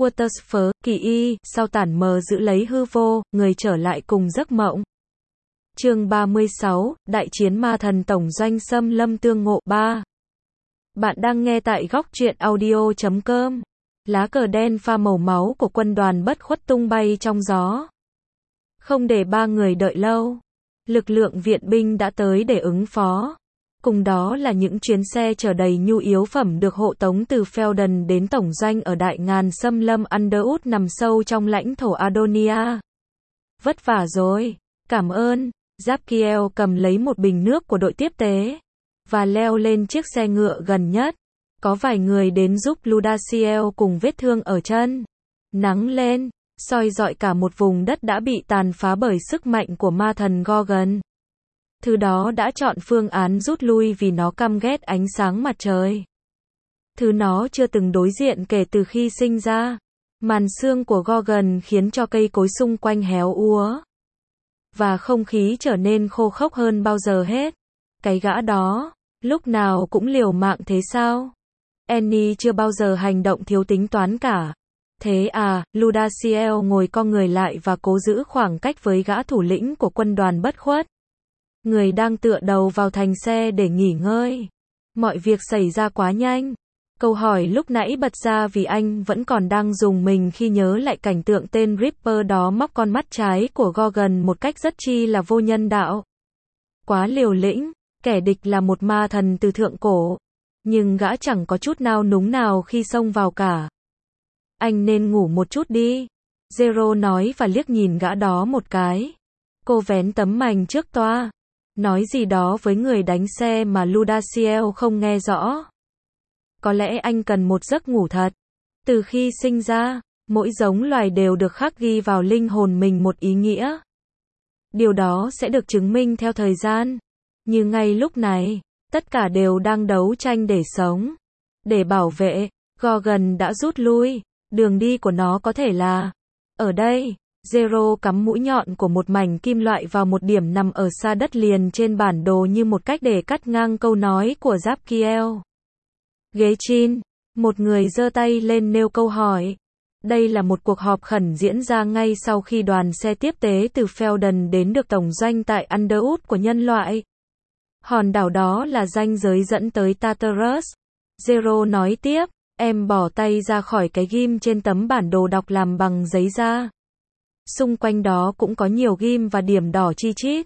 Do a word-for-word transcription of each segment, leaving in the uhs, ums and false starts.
Watersford, kỳ y, sau tản mờ giữ lấy hư vô, người trở lại cùng giấc mộng. Chương ba mươi sáu, Đại chiến ma thần tổng doanh xâm lâm tương ngộ ba. Bạn đang nghe tại góc truyện audio chấm com. Lá cờ đen pha màu máu của quân đoàn bất khuất tung bay trong gió. Không để ba người đợi lâu, lực lượng viện binh đã tới để ứng phó. Cùng đó là những chuyến xe chở đầy nhu yếu phẩm được hộ tống từ Feldon đến tổng doanh ở đại ngàn xâm lâm Underwood nằm sâu trong lãnh thổ Adonia. Vất vả rồi, cảm ơn. Zabkiel cầm lấy một bình nước của đội tiếp tế và leo lên chiếc xe ngựa gần nhất. Có vài người đến giúp Ludaciel cùng vết thương ở chân. Nắng lên, soi rọi cả một vùng đất đã bị tàn phá bởi sức mạnh của ma thần Gorgon. Thứ đó đã chọn phương án rút lui vì nó căm ghét ánh sáng mặt trời. Thứ nó chưa từng đối diện kể từ khi sinh ra. Màn sương của Gorgon khiến cho cây cối xung quanh héo úa. Và không khí trở nên khô khốc hơn bao giờ hết. Cái gã đó, lúc nào cũng liều mạng thế sao? Annie chưa bao giờ hành động thiếu tính toán cả. Thế à, Ludaciel ngồi co người lại và cố giữ khoảng cách với gã thủ lĩnh của quân đoàn bất khuất. Người đang tựa đầu vào thành xe để nghỉ ngơi. Mọi việc xảy ra quá nhanh. Câu hỏi lúc nãy bật ra vì anh vẫn còn đang rùng mình khi nhớ lại cảnh tượng tên Ripper đó móc con mắt trái của Gorgon một cách rất chi là vô nhân đạo. Quá liều lĩnh, kẻ địch là một ma thần từ thượng cổ. Nhưng gã chẳng có chút nao núng nào khi xông vào cả. Anh nên ngủ một chút đi. Zero nói và liếc nhìn gã đó một cái. Cô vén tấm mành trước toa. Nói gì đó với người đánh xe mà Ludaciel không nghe rõ. Có lẽ anh cần một giấc ngủ thật. Từ khi sinh ra, mỗi giống loài đều được khắc ghi vào linh hồn mình một ý nghĩa. Điều đó sẽ được chứng minh theo thời gian. Như ngay lúc này, tất cả đều đang đấu tranh để sống. Để bảo vệ, Gorgon đã rút lui. Đường đi của nó có thể là ở đây. Zero cắm mũi nhọn của một mảnh kim loại vào một điểm nằm ở xa đất liền trên bản đồ như một cách để cắt ngang câu nói của Zabkiel. Ghế chin, một người giơ tay lên nêu câu hỏi. Đây là một cuộc họp khẩn diễn ra ngay sau khi đoàn xe tiếp tế từ Feldon đến được tổng doanh tại Underwood của nhân loại. Hòn đảo đó là ranh giới dẫn tới Tartarus. Zero nói tiếp, em bỏ tay ra khỏi cái ghim trên tấm bản đồ đọc làm bằng giấy da. Xung quanh đó cũng có nhiều ghim và điểm đỏ chi chít.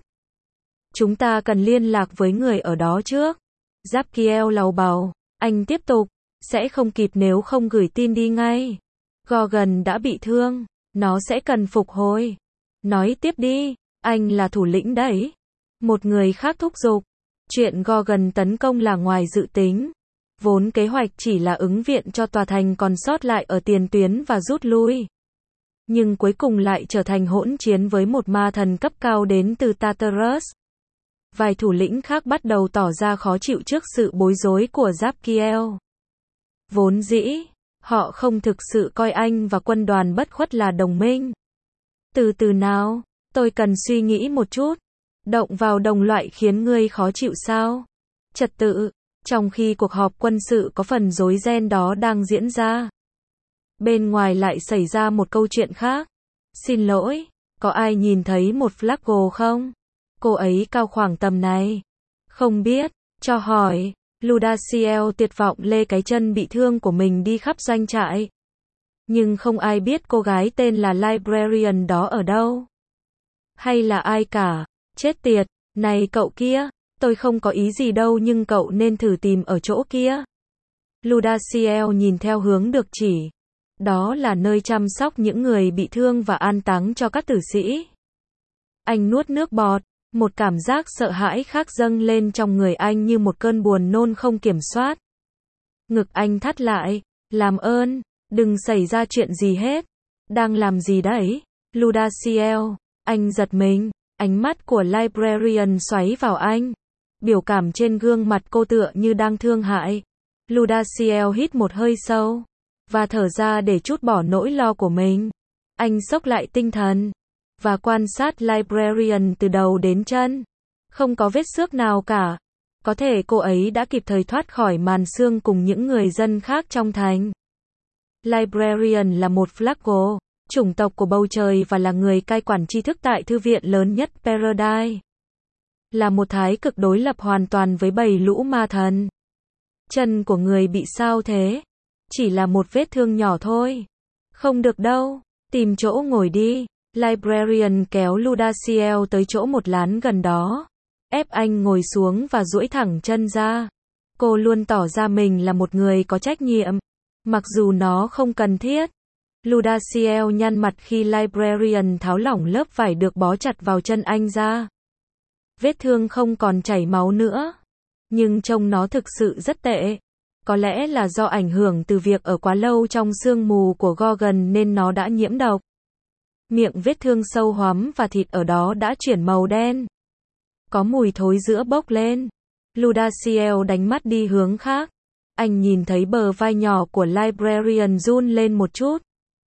Chúng ta cần liên lạc với người ở đó trước. Zabkiel lầu bầu. Anh tiếp tục. Sẽ không kịp nếu không gửi tin đi ngay. Gorgon đã bị thương. Nó sẽ cần phục hồi. Nói tiếp đi. Anh là thủ lĩnh đấy. Một người khác thúc giục. Chuyện Gorgon tấn công là ngoài dự tính. Vốn kế hoạch chỉ là ứng viện cho tòa thành còn sót lại ở tiền tuyến và rút lui. Nhưng cuối cùng lại trở thành hỗn chiến với một ma thần cấp cao đến từ Tartarus. Vài thủ lĩnh khác bắt đầu tỏ ra khó chịu trước sự bối rối của Zabkiel. Vốn dĩ, họ không thực sự coi anh và quân đoàn bất khuất là đồng minh. Từ từ nào, tôi cần suy nghĩ một chút. Động vào đồng loại khiến ngươi khó chịu sao? Trật tự, trong khi cuộc họp quân sự có phần rối ren đó đang diễn ra. Bên ngoài lại xảy ra một câu chuyện khác. Xin lỗi, có ai nhìn thấy một Flaggo không? Cô ấy cao khoảng tầm này. Không biết, cho hỏi. Ludaciel tuyệt vọng lê cái chân bị thương của mình đi khắp doanh trại. Nhưng không ai biết cô gái tên là Librarian đó ở đâu. Hay là ai cả. Chết tiệt, này cậu kia, tôi không có ý gì đâu nhưng cậu nên thử tìm ở chỗ kia. Ludaciel nhìn theo hướng được chỉ. Đó là nơi chăm sóc những người bị thương và an táng cho các tử sĩ. Anh nuốt nước bọt, một cảm giác sợ hãi khác dâng lên trong người anh như một cơn buồn nôn không kiểm soát. Ngực anh thắt lại, làm ơn, đừng xảy ra chuyện gì hết. Đang làm gì đấy? Ludaciel, anh giật mình, ánh mắt của Librarian xoáy vào anh. Biểu cảm trên gương mặt cô tựa như đang thương hại. Ludaciel hít một hơi sâu và thở ra để trút bỏ nỗi lo của mình. Anh xốc lại tinh thần và quan sát Librarian từ đầu đến chân. Không có vết xước nào cả. Có thể cô ấy đã kịp thời thoát khỏi màn sương cùng những người dân khác trong thành. Librarian là một Flacco, chủng tộc của bầu trời và là người cai quản tri thức tại thư viện lớn nhất Paradise. Là một thái cực đối lập hoàn toàn với bầy lũ ma thần. Chân của người bị sao thế? Chỉ là một vết thương nhỏ thôi. Không được đâu, tìm chỗ ngồi đi. Librarian kéo Ludaciel tới chỗ một lán gần đó. Ép anh ngồi xuống và duỗi thẳng chân ra. Cô luôn tỏ ra mình là một người có trách nhiệm. Mặc dù nó không cần thiết. Ludaciel nhăn mặt khi Librarian tháo lỏng lớp vải được bó chặt vào chân anh ra. Vết thương không còn chảy máu nữa. Nhưng trông nó thực sự rất tệ. Có lẽ là do ảnh hưởng từ việc ở quá lâu trong sương mù của Gorgon nên nó đã nhiễm độc. Miệng vết thương sâu hoắm và thịt ở đó đã chuyển màu đen. Có mùi thối rữa bốc lên. Ludaciel đánh mắt đi hướng khác. Anh nhìn thấy bờ vai nhỏ của Librarian run lên một chút.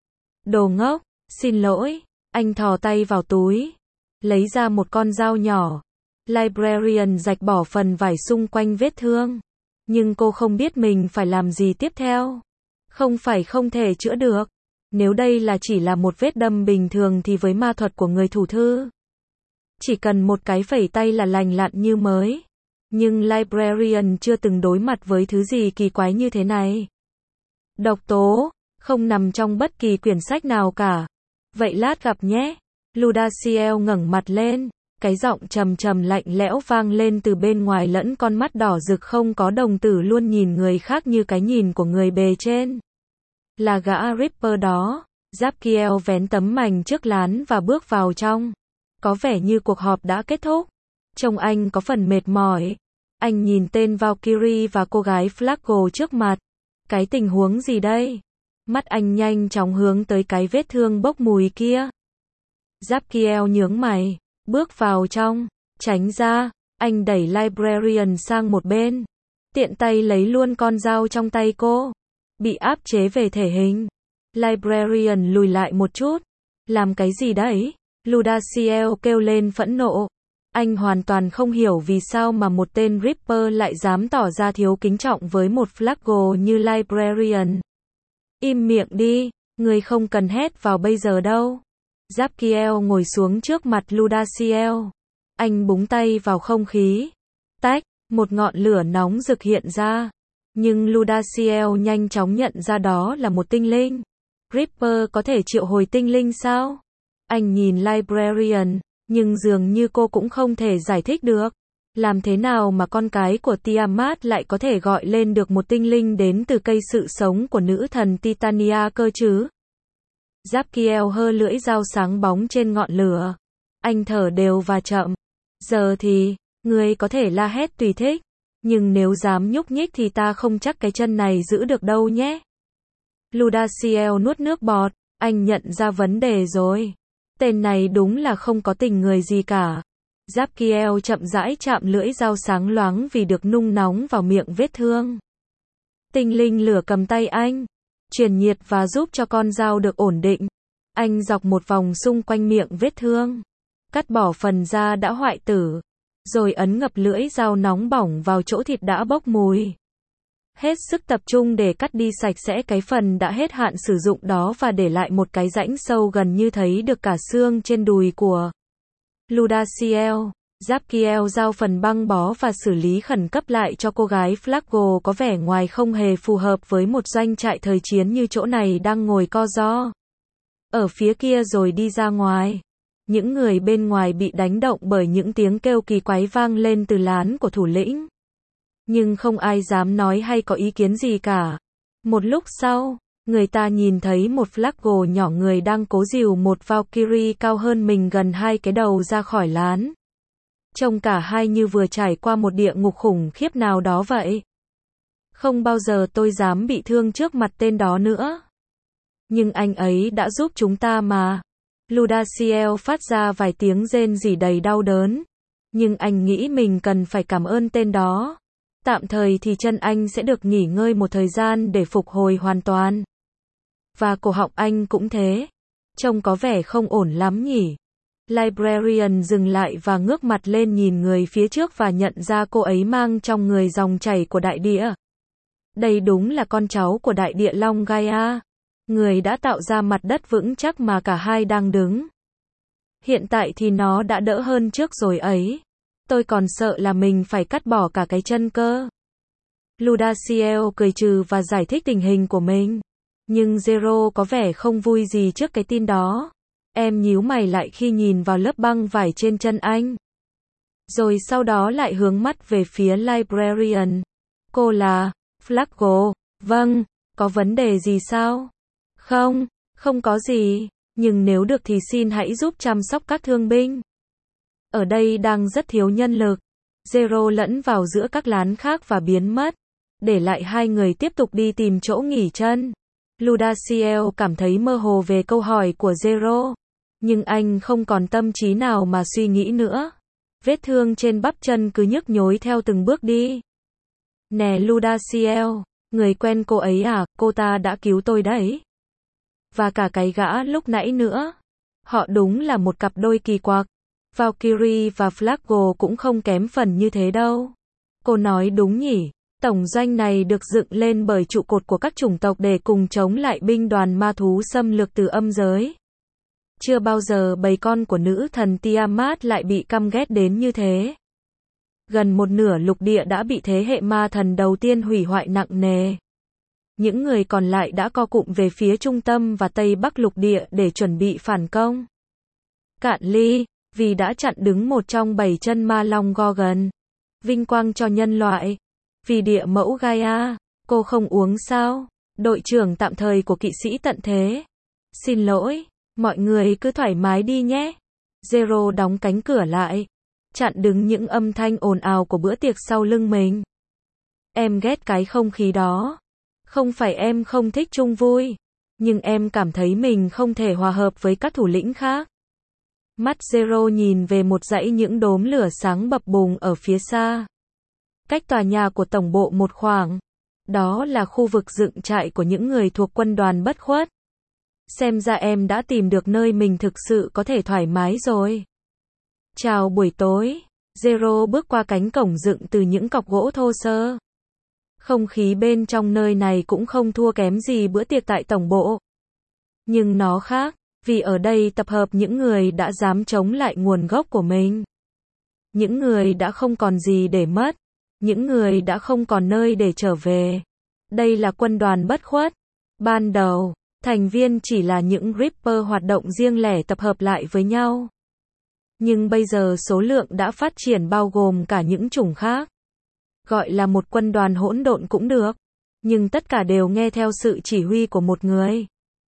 Đồ ngốc, xin lỗi. Anh thò tay vào túi. Lấy ra một con dao nhỏ. Librarian rạch bỏ phần vải xung quanh vết thương. Nhưng cô không biết mình phải làm gì tiếp theo. Không phải không thể chữa được. Nếu đây là chỉ là một vết đâm bình thường thì với ma thuật của người thủ thư, chỉ cần một cái phẩy tay là lành lặn như mới. Nhưng Librarian chưa từng đối mặt với thứ gì kỳ quái như thế này. Độc tố, không nằm trong bất kỳ quyển sách nào cả. Vậy lát gặp nhé. Ludaciel ngẩng mặt lên. Cái giọng trầm trầm lạnh lẽo vang lên từ bên ngoài lẫn con mắt đỏ rực không có đồng tử luôn nhìn người khác như cái nhìn của người bề trên. Là gã Ripper đó. Zabkiel vén tấm mành trước lán và bước vào trong. Có vẻ như cuộc họp đã kết thúc. Trông anh có phần mệt mỏi. Anh nhìn tên Valkyrie và cô gái Flacco trước mặt. Cái tình huống gì đây? Mắt anh nhanh chóng hướng tới cái vết thương bốc mùi kia. Zabkiel nhướng mày. Bước vào trong. Tránh ra. Anh đẩy Librarian sang một bên. Tiện tay lấy luôn con dao trong tay cô. Bị áp chế về thể hình. Librarian lùi lại một chút. Làm cái gì đấy? Ludaciel kêu lên phẫn nộ. Anh hoàn toàn không hiểu vì sao mà một tên Ripper lại dám tỏ ra thiếu kính trọng với một Flacco như Librarian. Im miệng đi, người không cần hét vào bây giờ đâu. Zabkiel ngồi xuống trước mặt Ludaciel. Anh búng tay vào không khí. Tách, một ngọn lửa nóng rực hiện ra. Nhưng Ludaciel nhanh chóng nhận ra đó là một tinh linh. Ripper có thể triệu hồi tinh linh sao? Anh nhìn Librarian, nhưng dường như cô cũng không thể giải thích được. Làm thế nào mà con cái của Tiamat lại có thể gọi lên được một tinh linh đến từ cây sự sống của nữ thần Titania cơ chứ? Zabkiel hơ lưỡi dao sáng bóng trên ngọn lửa. Anh thở đều và chậm. Giờ thì, người có thể la hét tùy thích. Nhưng nếu dám nhúc nhích thì ta không chắc cái chân này giữ được đâu nhé. Ludaciel nuốt nước bọt. Anh nhận ra vấn đề rồi. Tên này đúng là không có tình người gì cả. Zabkiel chậm rãi chạm lưỡi dao sáng loáng vì được nung nóng vào miệng vết thương. Tinh linh lửa cầm tay anh. Truyền nhiệt và giúp cho con dao được ổn định. Anh dọc một vòng xung quanh miệng vết thương. Cắt bỏ phần da đã hoại tử. Rồi ấn ngập lưỡi dao nóng bỏng vào chỗ thịt đã bốc mùi. Hết sức tập trung để cắt đi sạch sẽ cái phần đã hết hạn sử dụng đó và để lại một cái rãnh sâu gần như thấy được cả xương trên đùi của Ludaciel. Zabkiel giao phần băng bó và xử lý khẩn cấp lại cho cô gái Flacco có vẻ ngoài không hề phù hợp với một doanh trại thời chiến như chỗ này đang ngồi co ro ở phía kia rồi đi ra ngoài. Những người bên ngoài bị đánh động bởi những tiếng kêu kỳ quái vang lên từ lán của thủ lĩnh. Nhưng không ai dám nói hay có ý kiến gì cả. Một lúc sau, người ta nhìn thấy một Flacco nhỏ người đang cố dìu một Valkyrie cao hơn mình gần hai cái đầu ra khỏi lán. Trông cả hai như vừa trải qua một địa ngục khủng khiếp nào đó vậy. Không bao giờ tôi dám bị thương trước mặt tên đó nữa. Nhưng anh ấy đã giúp chúng ta mà. Ludaciel phát ra vài tiếng rên rỉ đầy đau đớn. Nhưng anh nghĩ mình cần phải cảm ơn tên đó. Tạm thời thì chân anh sẽ được nghỉ ngơi một thời gian để phục hồi hoàn toàn. Và cổ họng anh cũng thế. Trông có vẻ không ổn lắm nhỉ. Librarian dừng lại và ngước mặt lên nhìn người phía trước và nhận ra cô ấy mang trong người dòng chảy của đại địa. Đây đúng là con cháu của đại địa Long Gaia. Người đã tạo ra mặt đất vững chắc mà cả hai đang đứng. Hiện tại thì nó đã đỡ hơn trước rồi ấy. Tôi còn sợ là mình phải cắt bỏ cả cái chân cơ. Ludaciel cười trừ và giải thích tình hình của mình. Nhưng Zero có vẻ không vui gì trước cái tin đó. Em nhíu mày lại khi nhìn vào lớp băng vải trên chân anh. Rồi sau đó lại hướng mắt về phía Librarian. Cô là Flago. Vâng, có vấn đề gì sao? Không, không có gì. Nhưng nếu được thì xin hãy giúp chăm sóc các thương binh. Ở đây đang rất thiếu nhân lực. Zero lẫn vào giữa các lán khác và biến mất. Để lại hai người tiếp tục đi tìm chỗ nghỉ chân. Ludaciel cảm thấy mơ hồ về câu hỏi của Zero. Nhưng anh không còn tâm trí nào mà suy nghĩ nữa. Vết thương trên bắp chân cứ nhức nhối theo từng bước đi. Nè Ludaciel, người quen cô ấy à, cô ta đã cứu tôi đấy. Và cả cái gã lúc nãy nữa. Họ đúng là một cặp đôi kỳ quặc. Valkyrie và Flago cũng không kém phần như thế đâu. Cô nói đúng nhỉ. Tổng doanh này được dựng lên bởi trụ cột của các chủng tộc để cùng chống lại binh đoàn ma thú xâm lược từ âm giới. Chưa bao giờ bầy con của nữ thần Tiamat lại bị căm ghét đến như thế. Gần một nửa lục địa đã bị thế hệ ma thần đầu tiên hủy hoại nặng nề. Những người còn lại đã co cụm về phía trung tâm và tây bắc lục địa để chuẩn bị phản công. Cạn ly, vì đã chặn đứng một trong bảy chân ma long Gorgon. Vinh quang cho nhân loại. Vì địa mẫu Gaia, cô không uống sao? Đội trưởng tạm thời của kỵ sĩ tận thế. Xin lỗi, mọi người cứ thoải mái đi nhé. Zero đóng cánh cửa lại, chặn đứng những âm thanh ồn ào của bữa tiệc sau lưng mình. Em ghét cái không khí đó. Không phải em không thích chung vui, nhưng em cảm thấy mình không thể hòa hợp với các thủ lĩnh khác. Mắt Zero nhìn về một dãy những đốm lửa sáng bập bùng ở phía xa. Cách tòa nhà của tổng bộ một khoảng. Đó là khu vực dựng trại của những người thuộc quân đoàn bất khuất. Xem ra em đã tìm được nơi mình thực sự có thể thoải mái rồi. Chào buổi tối. Zero bước qua cánh cổng dựng từ những cọc gỗ thô sơ. Không khí bên trong nơi này cũng không thua kém gì bữa tiệc tại tổng bộ. Nhưng nó khác, vì ở đây tập hợp những người đã dám chống lại nguồn gốc của mình. Những người đã không còn gì để mất. Những người đã không còn nơi để trở về. Đây là quân đoàn bất khuất. Ban đầu, thành viên chỉ là những Reaper hoạt động riêng lẻ tập hợp lại với nhau. Nhưng bây giờ số lượng đã phát triển bao gồm cả những chủng khác. Gọi là một quân đoàn hỗn độn cũng được. Nhưng tất cả đều nghe theo sự chỉ huy của một người.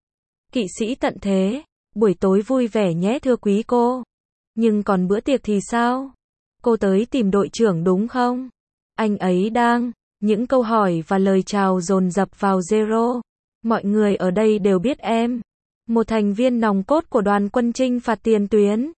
Kỵ sĩ tận thế, buổi tối vui vẻ nhé thưa quý cô. Nhưng còn bữa tiệc thì sao? Cô tới tìm đội trưởng đúng không? Anh ấy đang, những câu hỏi và lời chào dồn dập vào Zero. Mọi người ở đây đều biết em. Một thành viên nòng cốt của đoàn quân chinh phạt tiền tuyến.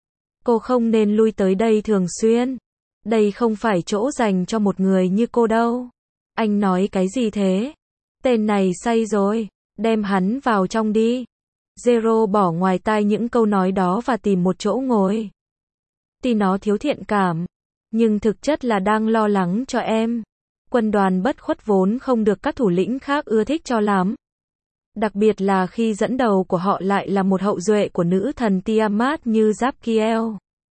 Cô không nên lui tới đây thường xuyên. Đây không phải chỗ dành cho một người như cô đâu. Anh nói cái gì thế? Tên này say rồi. Đem hắn vào trong đi. Zero bỏ ngoài tai những câu nói đó và tìm một chỗ ngồi. Tuy nó thiếu thiện cảm, nhưng thực chất là đang lo lắng cho em. Quân đoàn bất khuất vốn không được các thủ lĩnh khác ưa thích cho lắm. Đặc biệt là khi dẫn đầu của họ lại là một hậu duệ của nữ thần Tiamat như Zapkiel.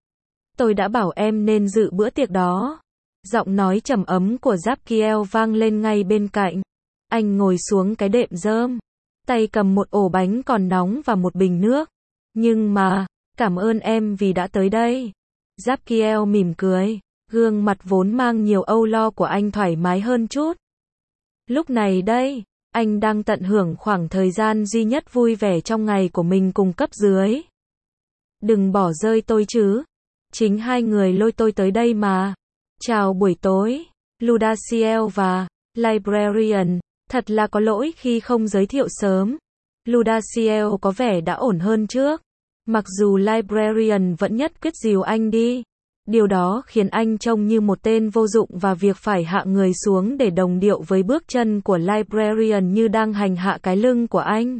Tôi đã bảo em nên dự bữa tiệc đó. Giọng nói trầm ấm của Zapkiel vang lên ngay bên cạnh. Anh ngồi xuống cái đệm rơm. Tay cầm một ổ bánh còn nóng và một bình nước. Nhưng mà, cảm ơn em vì đã tới đây. Zapkiel mỉm cười. Gương mặt vốn mang nhiều âu lo của anh thoải mái hơn chút. Lúc này đây, anh đang tận hưởng khoảng thời gian duy nhất vui vẻ trong ngày của mình cùng cấp dưới. Đừng bỏ rơi tôi chứ. Chính hai người lôi tôi tới đây mà. Chào buổi tối, Ludaciel và Librarian. Thật là có lỗi khi không giới thiệu sớm. Ludaciel có vẻ đã ổn hơn trước. Mặc dù Librarian vẫn nhất quyết dìu anh đi. Điều đó khiến anh trông như một tên vô dụng và việc phải hạ người xuống để đồng điệu với bước chân của Librarian như đang hành hạ cái lưng của anh.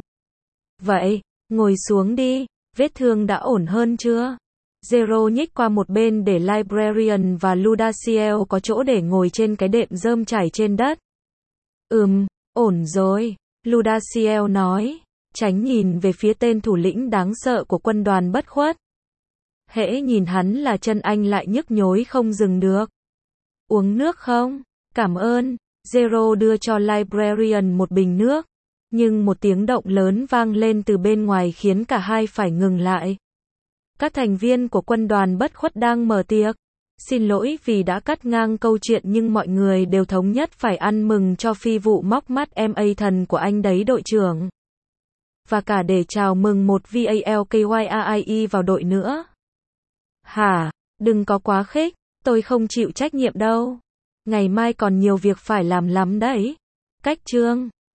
Vậy, ngồi xuống đi, vết thương đã ổn hơn chưa? Zero nhích qua một bên để Librarian và Ludaciel có chỗ để ngồi trên cái đệm rơm trải trên đất. Ừm, ổn rồi. Ludaciel nói, tránh nhìn về phía tên thủ lĩnh đáng sợ của quân đoàn bất khuất. Hễ nhìn hắn là chân anh lại nhức nhối không dừng được. Uống nước không? Cảm ơn. Zero đưa cho Librarian một bình nước. Nhưng một tiếng động lớn vang lên từ bên ngoài khiến cả hai phải ngừng lại. Các thành viên của quân đoàn bất khuất đang mở tiệc. Xin lỗi vì đã cắt ngang câu chuyện nhưng mọi người đều thống nhất phải ăn mừng cho phi vụ móc mắt em a thần của anh đấy đội trưởng. Và cả để chào mừng một VALKYAIE vào đội nữa. Hả? Đừng có quá khích, tôi không chịu trách nhiệm đâu. Ngày mai còn nhiều việc phải làm lắm đấy. Cách chương